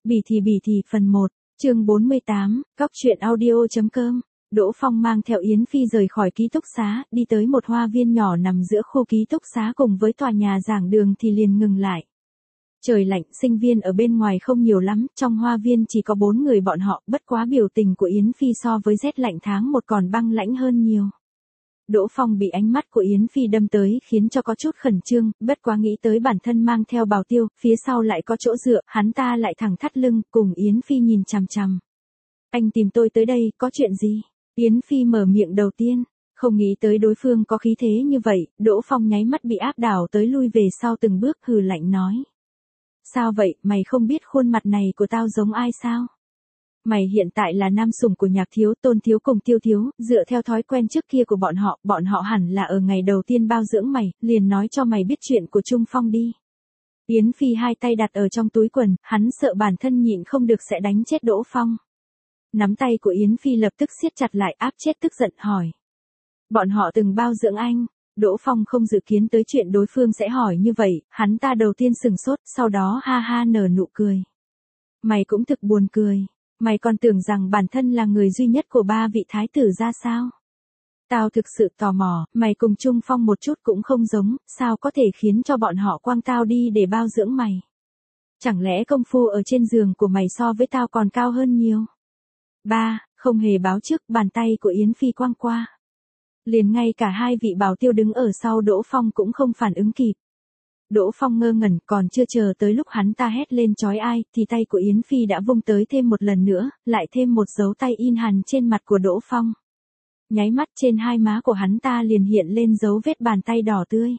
Bì thì phần 1, chương 48, góc truyện audio.com. Đỗ Phong mang theo Yến Phi rời khỏi ký túc xá, đi tới một hoa viên nhỏ nằm giữa khu ký túc xá cùng với tòa nhà giảng đường thì liền ngừng lại. Trời lạnh, sinh viên ở bên ngoài không nhiều lắm, trong hoa viên chỉ có 4 người bọn họ, bất quá biểu tình của Yến Phi so với rét lạnh tháng 1 còn băng lãnh hơn nhiều. Đỗ Phong bị ánh mắt của Yến Phi đâm tới khiến cho có chút khẩn trương, bất quá nghĩ tới bản thân mang theo Bảo Tiêu, phía sau lại có chỗ dựa, hắn ta lại thẳng thắt lưng, cùng Yến Phi nhìn chằm chằm. Anh tìm tôi tới đây, có chuyện gì? Yến Phi mở miệng đầu tiên, không nghĩ tới đối phương có khí thế như vậy, Đỗ Phong nháy mắt bị áp đảo tới lui về sau từng bước, hừ lạnh nói. Sao vậy, mày không biết khuôn mặt này của tao giống ai sao? Mày hiện tại là nam sủng của Nhạc Thiếu, Tôn Thiếu cùng Tiêu Thiếu, dựa theo thói quen trước kia của bọn họ hẳn là ở ngày đầu tiên bao dưỡng mày, liền nói cho mày biết chuyện của Trung Phong đi. Yến Phi hai tay đặt ở trong túi quần, hắn sợ bản thân nhịn không được sẽ đánh chết Đỗ Phong. Nắm tay của Yến Phi lập tức siết chặt lại, áp chết tức giận hỏi. Bọn họ từng bao dưỡng anh? Đỗ Phong không dự kiến tới chuyện đối phương sẽ hỏi như vậy, hắn ta đầu tiên sừng sốt, sau đó ha ha nở nụ cười. Mày cũng thực buồn cười. Mày còn tưởng rằng bản thân là người duy nhất của 3 vị thái tử ra sao? Tao thực sự tò mò, mày cùng Trung Phong một chút cũng không giống, sao có thể khiến cho bọn họ quăng tao đi để bao dưỡng mày? Chẳng lẽ công phu ở trên giường của mày so với tao còn cao hơn nhiều? Không hề báo trước, bàn tay của Yến Phi quăng qua. Liền ngay cả hai vị Bảo Tiêu đứng ở sau Đỗ Phong cũng không phản ứng kịp. Đỗ Phong ngơ ngẩn, còn chưa chờ tới lúc hắn ta hét lên chói ai, thì tay của Yến Phi đã vung tới thêm một lần nữa, lại thêm một dấu tay in hằn trên mặt của Đỗ Phong. Nháy mắt trên hai má của hắn ta liền hiện lên dấu vết bàn tay đỏ tươi.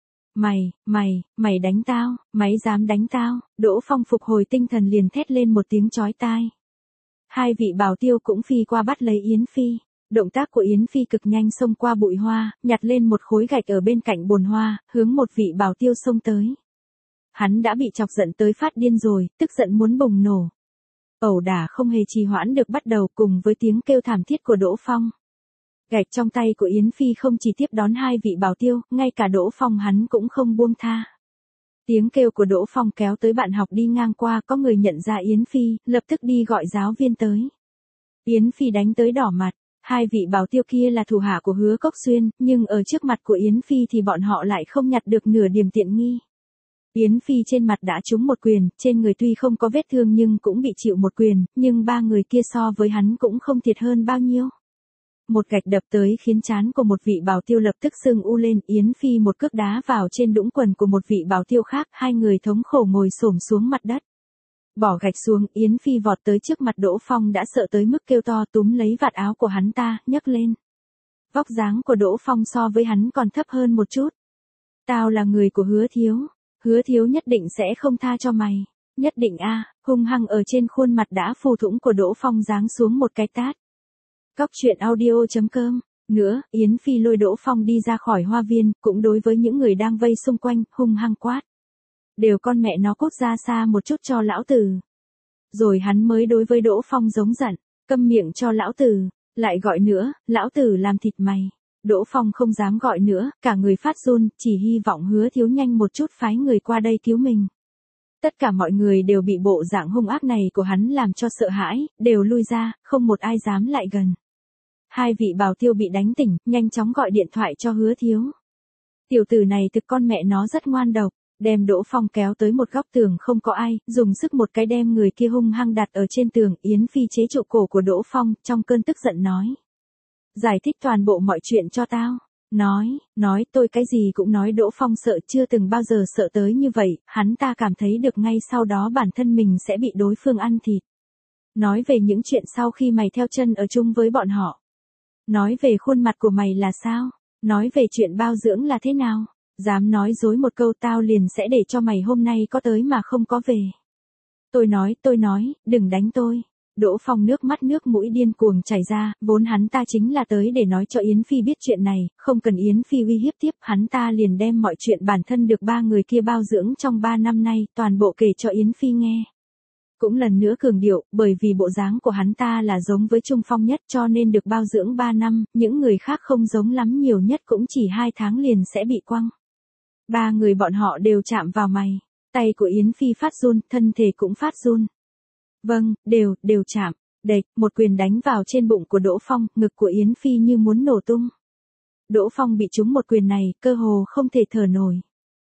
Mày đánh tao, mày dám đánh tao? Đỗ Phong phục hồi tinh thần liền thét lên một tiếng chói tai. Hai vị Bảo Tiêu cũng phi qua bắt lấy Yến Phi. Động tác của Yến Phi cực nhanh xông qua bụi hoa, nhặt lên một khối gạch ở bên cạnh bồn hoa, hướng một vị Bảo Tiêu xông tới. Hắn đã bị chọc giận tới phát điên rồi, tức giận muốn bùng nổ. Ẩu đả không hề trì hoãn được bắt đầu cùng với tiếng kêu thảm thiết của Đỗ Phong. Gạch trong tay của Yến Phi không chỉ tiếp đón hai vị Bảo Tiêu, ngay cả Đỗ Phong hắn cũng không buông tha. Tiếng kêu của Đỗ Phong kéo tới bạn học đi ngang qua, có người nhận ra Yến Phi, lập tức đi gọi giáo viên tới. Yến Phi đánh tới đỏ mặt. Hai vị Bảo Tiêu kia là thủ hạ của Hứa Cốc Xuyên, nhưng ở trước mặt của Yến Phi thì bọn họ lại không nhặt được nửa điểm tiện nghi. Yến Phi trên mặt đã trúng một quyền, trên người tuy không có vết thương nhưng cũng bị chịu một quyền, nhưng ba người kia so với hắn cũng không thiệt hơn bao nhiêu. Một gạch đập tới khiến trán của một vị Bảo Tiêu lập tức sưng u lên, Yến Phi một cước đá vào trên đũng quần của một vị Bảo Tiêu khác, hai người thống khổ ngồi xổm xuống mặt đất. Bỏ gạch xuống, Yến Phi vọt tới trước mặt Đỗ Phong đã sợ tới mức kêu to, túm lấy vạt áo của hắn ta, nhấc lên. Vóc dáng của Đỗ Phong so với hắn còn thấp hơn một chút. Tao là người của Hứa Thiếu nhất định sẽ không tha cho mày. Nhất định hung hăng ở trên khuôn mặt đã phù thủng của Đỗ Phong giáng xuống một cái tát. Góc truyện audio.com. Nữa, Yến Phi lôi Đỗ Phong đi ra khỏi hoa viên, cũng đối với những người đang vây xung quanh, hung hăng quát. Đều con mẹ nó cút ra xa một chút cho lão tử. Rồi hắn mới đối với Đỗ Phong giống giận, câm miệng cho lão tử, lại gọi nữa, lão tử làm thịt mày. Đỗ Phong không dám gọi nữa, cả người phát run, chỉ hy vọng Hứa Thiếu nhanh một chút phái người qua đây cứu mình. Tất cả mọi người đều bị bộ dạng hung ác này của hắn làm cho sợ hãi, đều lui ra, không một ai dám lại gần. Hai vị Bảo Tiêu bị đánh tỉnh, nhanh chóng gọi điện thoại cho Hứa Thiếu. Tiểu tử này thực con mẹ nó rất ngoan độc. Đem Đỗ Phong kéo tới một góc tường không có ai, dùng sức một cái đem người kia hung hăng đặt ở trên tường. Yến Phi chế trụ cổ của Đỗ Phong, trong cơn tức giận nói. Giải thích toàn bộ mọi chuyện cho tao. Nói tôi cái gì cũng nói. Đỗ Phong sợ, chưa từng bao giờ sợ tới như vậy, hắn ta cảm thấy được ngay sau đó bản thân mình sẽ bị đối phương ăn thịt. Nói về những chuyện sau khi mày theo chân ở chung với bọn họ. Nói về khuôn mặt của mày là sao? Nói về chuyện bao dưỡng là thế nào? Dám nói dối một câu tao liền sẽ để cho mày hôm nay có tới mà không có về. Tôi nói, đừng đánh tôi. Đỗ Phong nước mắt nước mũi điên cuồng chảy ra, vốn hắn ta chính là tới để nói cho Yến Phi biết chuyện này, không cần Yến Phi uy hiếp tiếp, hắn ta liền đem mọi chuyện bản thân được ba người kia bao dưỡng trong 3 năm nay, toàn bộ kể cho Yến Phi nghe. Cũng lần nữa cường điệu, bởi vì bộ dáng của hắn ta là giống với Trung Phong nhất cho nên được bao dưỡng 3 năm, những người khác không giống lắm, nhiều nhất cũng chỉ 2 tháng liền sẽ bị quăng. Ba người bọn họ đều chạm vào mày. Tay của Yến Phi phát run, thân thể cũng phát run. Vâng, đều chạm. Đệch, một quyền đánh vào trên bụng của Đỗ Phong, ngực của Yến Phi như muốn nổ tung. Đỗ Phong bị trúng một quyền này, cơ hồ không thể thở nổi.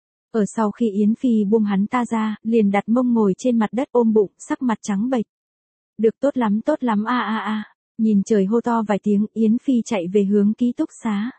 Ở sau khi Yến Phi buông hắn ta ra, liền đặt mông ngồi trên mặt đất ôm bụng, sắc mặt trắng bệch. Được, tốt lắm a. Nhìn trời hô to vài tiếng, Yến Phi chạy về hướng ký túc xá.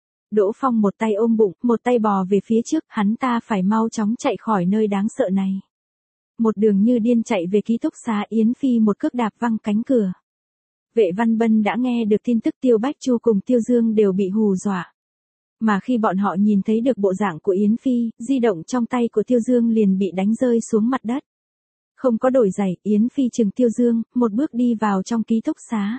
Đỗ Phong một tay ôm bụng, một tay bò về phía trước, hắn ta phải mau chóng chạy khỏi nơi đáng sợ này. Một đường như điên chạy về ký túc xá, Yến Phi một cước đạp văng cánh cửa. Vệ Văn Bân đã nghe được tin tức Tiêu Bách Chu cùng Tiêu Dương đều bị hù dọa. Mà khi bọn họ nhìn thấy được bộ dạng của Yến Phi, di động trong tay của Tiêu Dương liền bị đánh rơi xuống mặt đất. Không có đổi giày, Yến Phi chừng Tiêu Dương, một bước đi vào trong ký túc xá.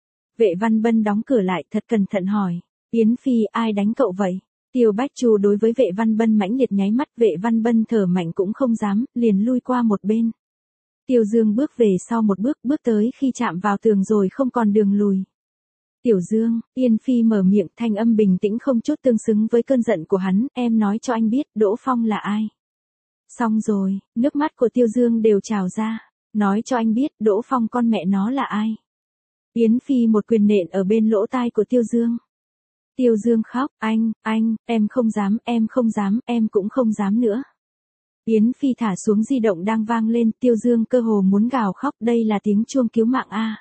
Vệ Văn Bân đóng cửa lại, thật cẩn thận hỏi. Yến Phi, ai đánh cậu vậy? Tiêu Bách Chu đối với Vệ Văn Bân mãnh liệt nháy mắt, Vệ Văn Bân thở mạnh cũng không dám, liền lui qua một bên. Tiêu Dương bước về sau một bước tới khi chạm vào tường rồi không còn đường lùi. Tiểu Dương, Yến Phi mở miệng, thanh âm bình tĩnh không chút tương xứng với cơn giận của hắn, em nói cho anh biết, Đỗ Phong là ai? Xong rồi, nước mắt của Tiêu Dương đều trào ra. Nói cho anh biết, Đỗ Phong con mẹ nó là ai? Yến Phi một quyền nện ở bên lỗ tai của Tiêu Dương. Tiêu Dương khóc, anh, em không dám, em cũng không dám nữa. Yến Phi thả xuống di động đang vang lên, Tiêu Dương cơ hồ muốn gào khóc, đây là tiếng chuông cứu mạng a.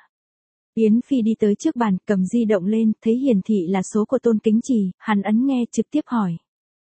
Yến Phi đi tới trước bàn, cầm di động lên, thấy hiển thị là số của Tôn Kính Trì, hắn ấn nghe trực tiếp hỏi.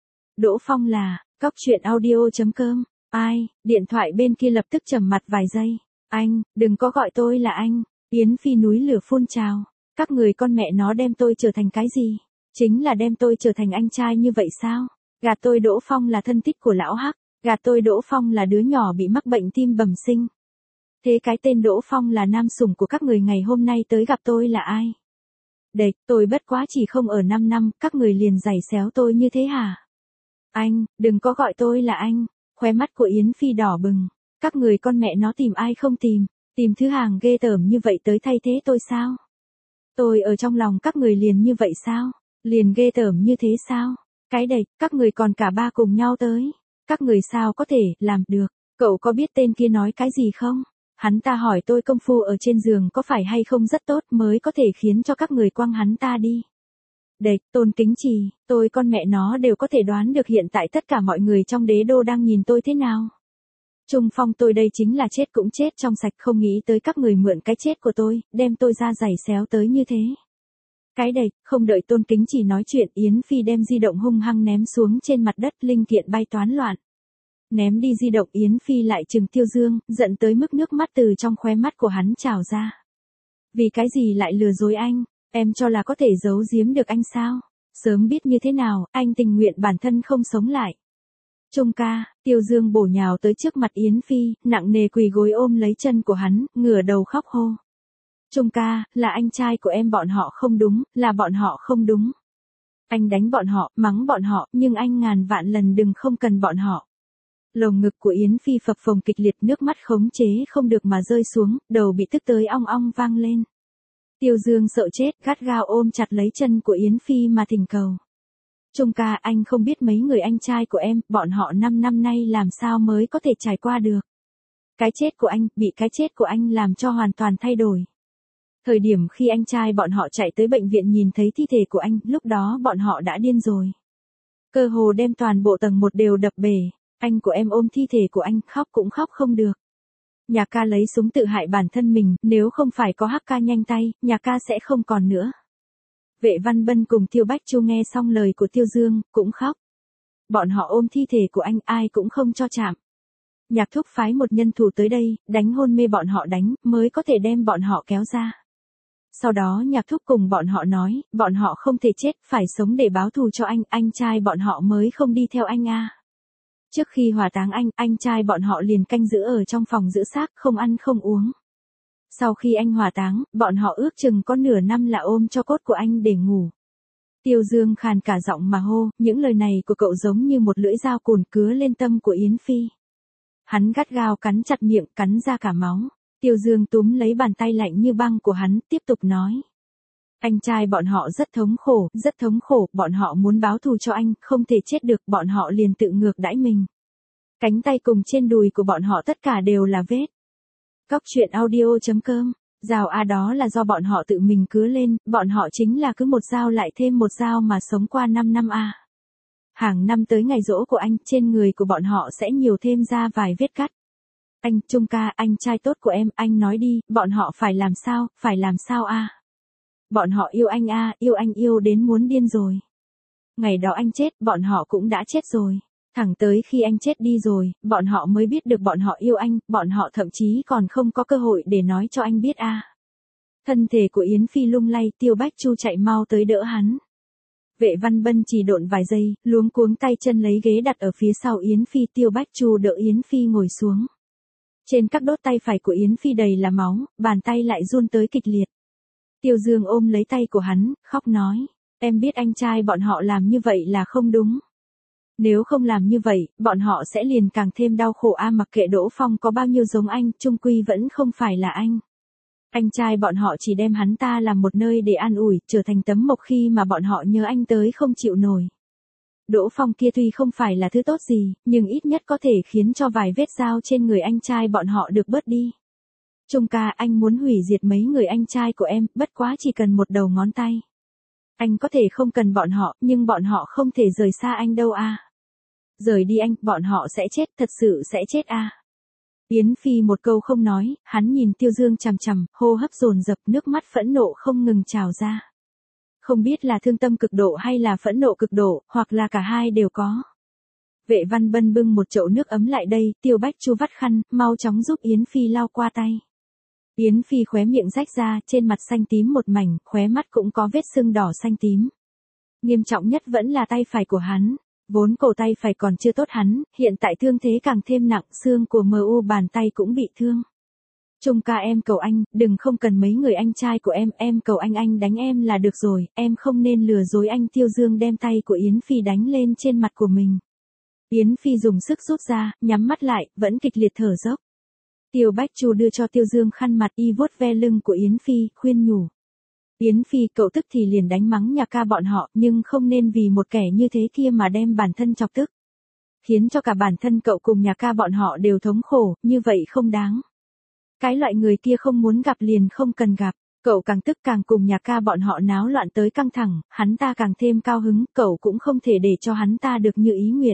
Đỗ Phong là, coctruyện.audio.com, ai, điện thoại bên kia lập tức trầm mặt vài giây. Anh, đừng có gọi tôi là anh. Yến Phi núi lửa phun trào, các người con mẹ nó đem tôi trở thành cái gì? Chính là đem tôi trở thành anh trai như vậy sao? Gạt tôi Đỗ Phong là thân tích của lão Hắc, gạt tôi Đỗ Phong là đứa nhỏ bị mắc bệnh tim bẩm sinh. Thế cái tên Đỗ Phong là nam sủng của các người ngày hôm nay tới gặp tôi là ai? Đệch, tôi bất quá chỉ không ở 5 năm, các người liền giày xéo tôi như thế hả? Anh, đừng có gọi tôi là anh. Khóe mắt của Yến Phi đỏ bừng. Các người con mẹ nó tìm ai không tìm? Tìm thứ hàng ghê tởm như vậy tới thay thế tôi sao? Tôi ở trong lòng các người liền như vậy sao? Liền ghê tởm như thế sao? Cái đệch, các người còn cả ba cùng nhau tới. Các người sao có thể làm được? Cậu có biết tên kia nói cái gì không? Hắn ta hỏi tôi công phu ở trên giường có phải hay không rất tốt mới có thể khiến cho các người quăng hắn ta đi. Đệch, Tôn Kính Trì, tôi con mẹ nó đều có thể đoán được hiện tại tất cả mọi người trong đế đô đang nhìn tôi thế nào. Trung Phong tôi đây chính là chết cũng chết trong sạch, không nghĩ tới các người mượn cái chết của tôi, đem tôi ra giày xéo tới như thế. Cái đệch, không đợi Tôn Kính Trì nói chuyện, Yến Phi đem di động hung hăng ném xuống trên mặt đất, linh kiện bay toán loạn. Ném đi di động, Yến Phi lại trừng Tiêu Dương, giận tới mức nước mắt từ trong khóe mắt của hắn trào ra. Vì cái gì lại lừa dối anh? Em cho là có thể giấu giếm được anh sao? Sớm biết như thế nào, anh tình nguyện bản thân không sống lại. Trung ca, Tiêu Dương bổ nhào tới trước mặt Yến Phi, nặng nề quỳ gối ôm lấy chân của hắn, ngửa đầu khóc hô. Trung ca, là anh trai của em, bọn họ không đúng, là bọn họ không đúng. Anh đánh bọn họ, mắng bọn họ, nhưng anh ngàn vạn lần đừng không cần bọn họ. Lồng ngực của Yến Phi phập phồng kịch liệt, nước mắt khống chế không được mà rơi xuống, đầu bị tức tới ong ong vang lên. Tiêu Dương sợ chết, gắt gao ôm chặt lấy chân của Yến Phi mà thỉnh cầu. Trung ca, anh không biết mấy người anh trai của em, bọn họ 5 năm nay làm sao mới có thể trải qua được. Cái chết của anh, bị cái chết của anh làm cho hoàn toàn thay đổi. Thời điểm khi anh trai bọn họ chạy tới bệnh viện nhìn thấy thi thể của anh, lúc đó bọn họ đã điên rồi. Cơ hồ đem toàn bộ tầng 1 đều đập bể, anh của em ôm thi thể của anh, khóc cũng khóc không được. Nhà ca lấy súng tự hại bản thân mình, nếu không phải có Hắc ca nhanh tay, nhà ca sẽ không còn nữa. Vệ Văn Bân cùng Tiêu Bách Chu nghe xong lời của Tiêu Dương, cũng khóc. Bọn họ ôm thi thể của anh, ai cũng không cho chạm. Nhạc Thúc phái một nhân thủ tới đây, đánh hôn mê bọn họ đánh, mới có thể đem bọn họ kéo ra. Sau đó Nhạc Thúc cùng bọn họ nói, bọn họ không thể chết, phải sống để báo thù cho anh trai bọn họ mới không đi theo anh a. Trước khi hỏa táng anh trai bọn họ liền canh giữ ở trong phòng giữ xác, không ăn không uống. Sau khi anh hỏa táng, bọn họ ước chừng có nửa năm là ôm cho cốt của anh để ngủ. Tiêu Dương khàn cả giọng mà hô, những lời này của cậu giống như một lưỡi dao cùn cứa lên tâm của Yến Phi. Hắn gắt gao cắn chặt miệng, cắn ra cả máu. Tiêu Dương túm lấy bàn tay lạnh như băng của hắn, tiếp tục nói. Anh trai bọn họ rất thống khổ, bọn họ muốn báo thù cho anh, không thể chết được, bọn họ liền tự ngược đãi mình. Cánh tay cùng trên đùi của bọn họ tất cả đều là vết. Cóc truyện audio.com. Rào đó là do bọn họ tự mình cứa lên, bọn họ chính là cứ một dao lại thêm một dao mà sống qua 5 năm a. Hàng năm tới ngày giỗ của anh, trên người của bọn họ sẽ nhiều thêm ra vài vết cắt. Anh, Trung ca, anh trai tốt của em, anh nói đi, bọn họ phải làm sao a? Bọn họ yêu anh a, yêu anh yêu đến muốn điên rồi. Ngày đó anh chết, bọn họ cũng đã chết rồi. Thẳng tới khi anh chết đi rồi, bọn họ mới biết được bọn họ yêu anh, bọn họ thậm chí còn không có cơ hội để nói cho anh biết a. Thân thể của Yến Phi lung lay, Tiêu Bách Chu chạy mau tới đỡ hắn. Vệ Văn Bân chỉ độn vài giây, luống cuống tay chân lấy ghế đặt ở phía sau Yến Phi, Tiêu Bách Chu đỡ Yến Phi ngồi xuống. Trên các đốt tay phải của Yến Phi đầy là máu, bàn tay lại run tới kịch liệt. Tiêu Dương ôm lấy tay của hắn, khóc nói, em biết anh trai bọn họ làm như vậy là không đúng. Nếu không làm như vậy, bọn họ sẽ liền càng thêm đau khổ a. Mặc kệ Đỗ Phong có bao nhiêu giống anh, chung quy vẫn không phải là anh. Anh trai bọn họ chỉ đem hắn ta làm một nơi để an ủi, trở thành tấm mộc khi mà bọn họ nhớ anh tới không chịu nổi. Đỗ Phong kia tuy không phải là thứ tốt gì, nhưng ít nhất có thể khiến cho vài vết dao trên người anh trai bọn họ được bớt đi. Trung ca, anh muốn hủy diệt mấy người anh trai của em, bất quá chỉ cần một đầu ngón tay. Anh có thể không cần bọn họ, nhưng bọn họ không thể rời xa anh đâu a. Rời đi anh, bọn họ sẽ chết, thật sự sẽ chết a. Yến Phi một câu không nói, hắn nhìn Tiêu Dương chằm chằm, hô hấp dồn dập, nước mắt phẫn nộ không ngừng trào ra. Không biết là thương tâm cực độ hay là phẫn nộ cực độ, hoặc là cả hai đều có. Vệ Văn Bân bưng một chậu nước ấm lại đây, Tiêu Bách Chu vắt khăn, mau chóng giúp Yến Phi lau qua tay. Yến Phi khóe miệng rách ra, trên mặt xanh tím một mảnh, khóe mắt cũng có vết sưng đỏ xanh tím. Nghiêm trọng nhất vẫn là tay phải của hắn. Vốn cổ tay phải còn chưa tốt hắn, hiện tại thương thế càng thêm nặng, xương của MU bàn tay cũng bị thương. Trung ca, em cầu anh, đừng không cần mấy người anh trai của em cầu anh đánh em là được rồi, em không nên lừa dối anh. Tiêu Dương đem tay của Yến Phi đánh lên trên mặt của mình. Yến Phi dùng sức rút ra, nhắm mắt lại, vẫn kịch liệt thở dốc. Tiêu Bách Chu đưa cho Tiêu Dương khăn mặt, y vuốt ve lưng của Yến Phi, khuyên nhủ. Yến Phi, cậu tức thì liền đánh mắng nhà ca bọn họ, nhưng không nên vì một kẻ như thế kia mà đem bản thân chọc tức. Khiến cho cả bản thân cậu cùng nhà ca bọn họ đều thống khổ, như vậy không đáng. Cái loại người kia không muốn gặp liền không cần gặp, cậu càng tức càng cùng nhà ca bọn họ náo loạn tới căng thẳng, hắn ta càng thêm cao hứng, cậu cũng không thể để cho hắn ta được như ý nguyện.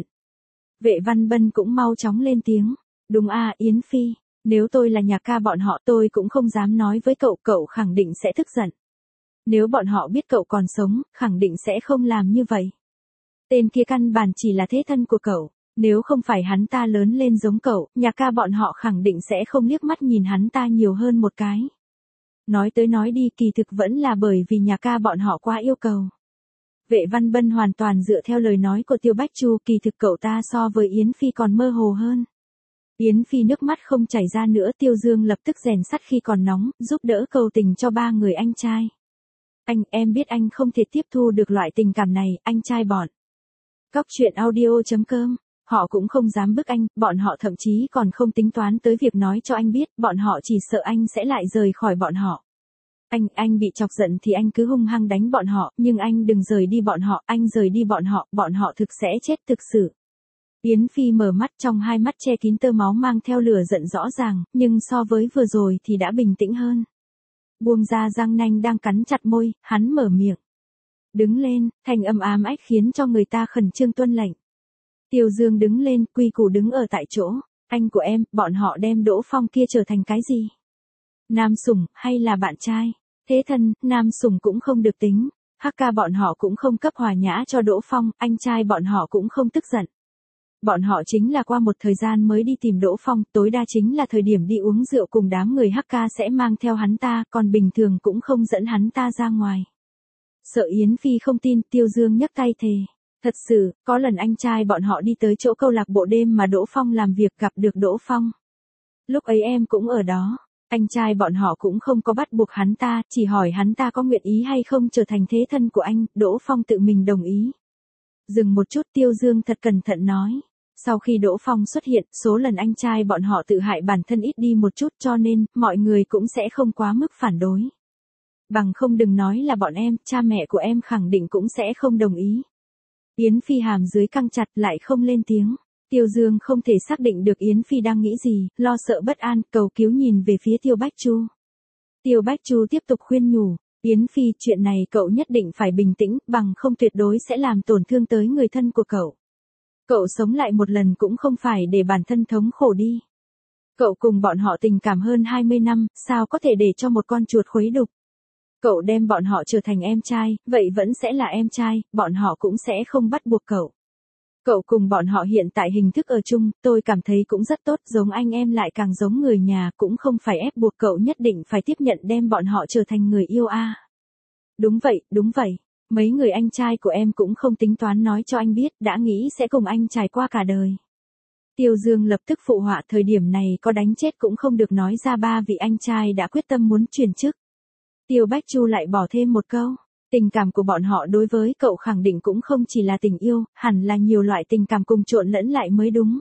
Vệ Văn Bân cũng mau chóng lên tiếng, đúng a, Yến Phi, nếu tôi là nhà ca bọn họ tôi cũng không dám nói với cậu, cậu khẳng định sẽ tức giận. Nếu bọn họ biết cậu còn sống, khẳng định sẽ không làm như vậy. Tên kia căn bản chỉ là thế thân của cậu, nếu không phải hắn ta lớn lên giống cậu, nhà ca bọn họ khẳng định sẽ không liếc mắt nhìn hắn ta nhiều hơn một cái. Nói tới nói đi, kỳ thực vẫn là bởi vì nhà ca bọn họ quá yêu cầu. Vệ Văn Bân hoàn toàn dựa theo lời nói của Tiêu Bách Chu, kỳ thực cậu ta so với Yến Phi còn mơ hồ hơn. Yến Phi nước mắt không chảy ra nữa, Tiêu Dương lập tức rèn sắt khi còn nóng, giúp đỡ cầu tình cho ba người anh trai. Anh, em biết anh không thể tiếp thu được loại tình cảm này, anh trai bọn. Cóc truyện audio.com. Họ cũng không dám bức anh, bọn họ thậm chí còn không tính toán tới việc nói cho anh biết, bọn họ chỉ sợ anh sẽ lại rời khỏi bọn họ. Anh bị chọc giận thì anh cứ hung hăng đánh bọn họ, nhưng anh đừng rời đi bọn họ, anh rời đi bọn họ thực sẽ chết thực sự. Yến Phi mở mắt, trong hai mắt che kín tơ máu mang theo lửa giận rõ ràng, nhưng so với vừa rồi thì đã bình tĩnh hơn. Buông ra răng nanh đang cắn chặt môi, hắn mở miệng. Đứng lên, thanh âm ám ách khiến cho người ta khẩn trương tuân lệnh. Tiêu Dương đứng lên, quy củ đứng ở tại chỗ. Anh của em, bọn họ đem Đỗ Phong kia trở thành cái gì? Nam sủng, hay là bạn trai? Thế thân, nam sủng cũng không được tính. Hắc ca bọn họ cũng không cấp hòa nhã cho Đỗ Phong, anh trai bọn họ cũng không tức giận. Bọn họ chính là qua một thời gian mới đi tìm Đỗ Phong, tối đa chính là thời điểm đi uống rượu cùng đám người Hắc ca sẽ mang theo hắn ta, còn bình thường cũng không dẫn hắn ta ra ngoài. Sợ Yến Phi không tin, Tiêu Dương nhấc tay thề. Thật sự, có lần anh trai bọn họ đi tới chỗ câu lạc bộ đêm mà Đỗ Phong làm việc, gặp được Đỗ Phong. Lúc ấy em cũng ở đó. Anh trai bọn họ cũng không có bắt buộc hắn ta, chỉ hỏi hắn ta có nguyện ý hay không trở thành thế thân của anh, Đỗ Phong tự mình đồng ý. Dừng một chút, Tiêu Dương thật cẩn thận nói. Sau khi Đỗ Phong xuất hiện, số lần anh trai bọn họ tự hại bản thân ít đi một chút, cho nên, mọi người cũng sẽ không quá mức phản đối. Bằng không đừng nói là bọn em, cha mẹ của em khẳng định cũng sẽ không đồng ý. Yến Phi hàm dưới căng chặt lại không lên tiếng. Tiêu Dương không thể xác định được Yến Phi đang nghĩ gì, lo sợ bất an, cầu cứu nhìn về phía Tiêu Bách Chu. Tiêu Bách Chu tiếp tục khuyên nhủ, Yến Phi, chuyện này cậu nhất định phải bình tĩnh, bằng không tuyệt đối sẽ làm tổn thương tới người thân của cậu. Cậu sống lại một lần cũng không phải để bản thân thống khổ đi. Cậu cùng bọn họ tình cảm hơn 20 năm, sao có thể để cho một con chuột khuấy đục. Cậu đem bọn họ trở thành em trai, vậy vẫn sẽ là em trai, bọn họ cũng sẽ không bắt buộc cậu. Cậu cùng bọn họ hiện tại hình thức ở chung, tôi cảm thấy cũng rất tốt, giống anh em lại càng giống người nhà, cũng không phải ép buộc cậu nhất định phải tiếp nhận đem bọn họ trở thành người yêu a. Đúng vậy, mấy người anh trai của em cũng không tính toán nói cho anh biết, đã nghĩ sẽ cùng anh trải qua cả đời. Tiêu Dương lập tức phụ họa, thời điểm này có đánh chết cũng không được nói ra ba vị anh trai đã quyết tâm muốn chuyển chức. Tiêu Bách Chu lại bỏ thêm một câu. Tình cảm của bọn họ đối với cậu khẳng định cũng không chỉ là tình yêu, hẳn là nhiều loại tình cảm cùng trộn lẫn lại mới đúng.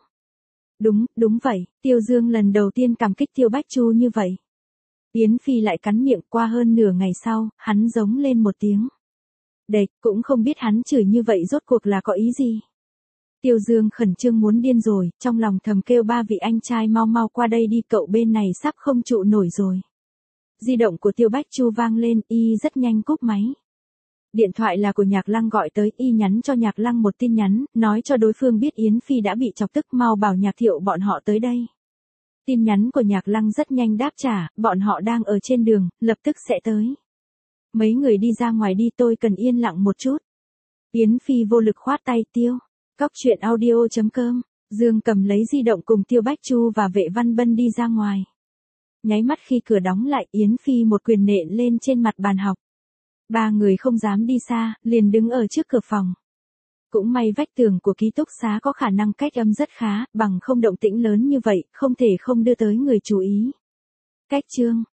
Đúng vậy, Tiêu Dương lần đầu tiên cảm kích Tiêu Bách Chu như vậy. Yến Phi lại cắn miệng, qua hơn nửa ngày sau, hắn giống lên một tiếng. Đệt, cũng không biết hắn chửi như vậy rốt cuộc là có ý gì. Tiêu Dương khẩn trương muốn điên rồi, trong lòng thầm kêu ba vị anh trai mau mau qua đây đi, cậu bên này sắp không trụ nổi rồi. Di động của Tiêu Bách Chu vang lên, y rất nhanh cúp máy. Điện thoại là của Nhạc Lăng gọi tới, y nhắn cho Nhạc Lăng một tin nhắn, nói cho đối phương biết Yến Phi đã bị chọc tức, mau bảo Nhạc Thiệu bọn họ tới đây. Tin nhắn của Nhạc Lăng rất nhanh đáp trả, bọn họ đang ở trên đường, lập tức sẽ tới. Mấy người đi ra ngoài đi, tôi cần yên lặng một chút. Yến Phi vô lực khoát tay. Tiêu. Cóc truyện audio.com. Dương cầm lấy di động cùng Tiêu Bách Chu và Vệ Văn Bân đi ra ngoài. Nháy mắt khi cửa đóng lại, Yến Phi một quyền nện lên trên mặt bàn học. Ba người không dám đi xa, liền đứng ở trước cửa phòng. Cũng may vách tường của ký túc xá có khả năng cách âm rất khá, bằng không động tĩnh lớn như vậy, không thể không đưa tới người chú ý. Cách chương.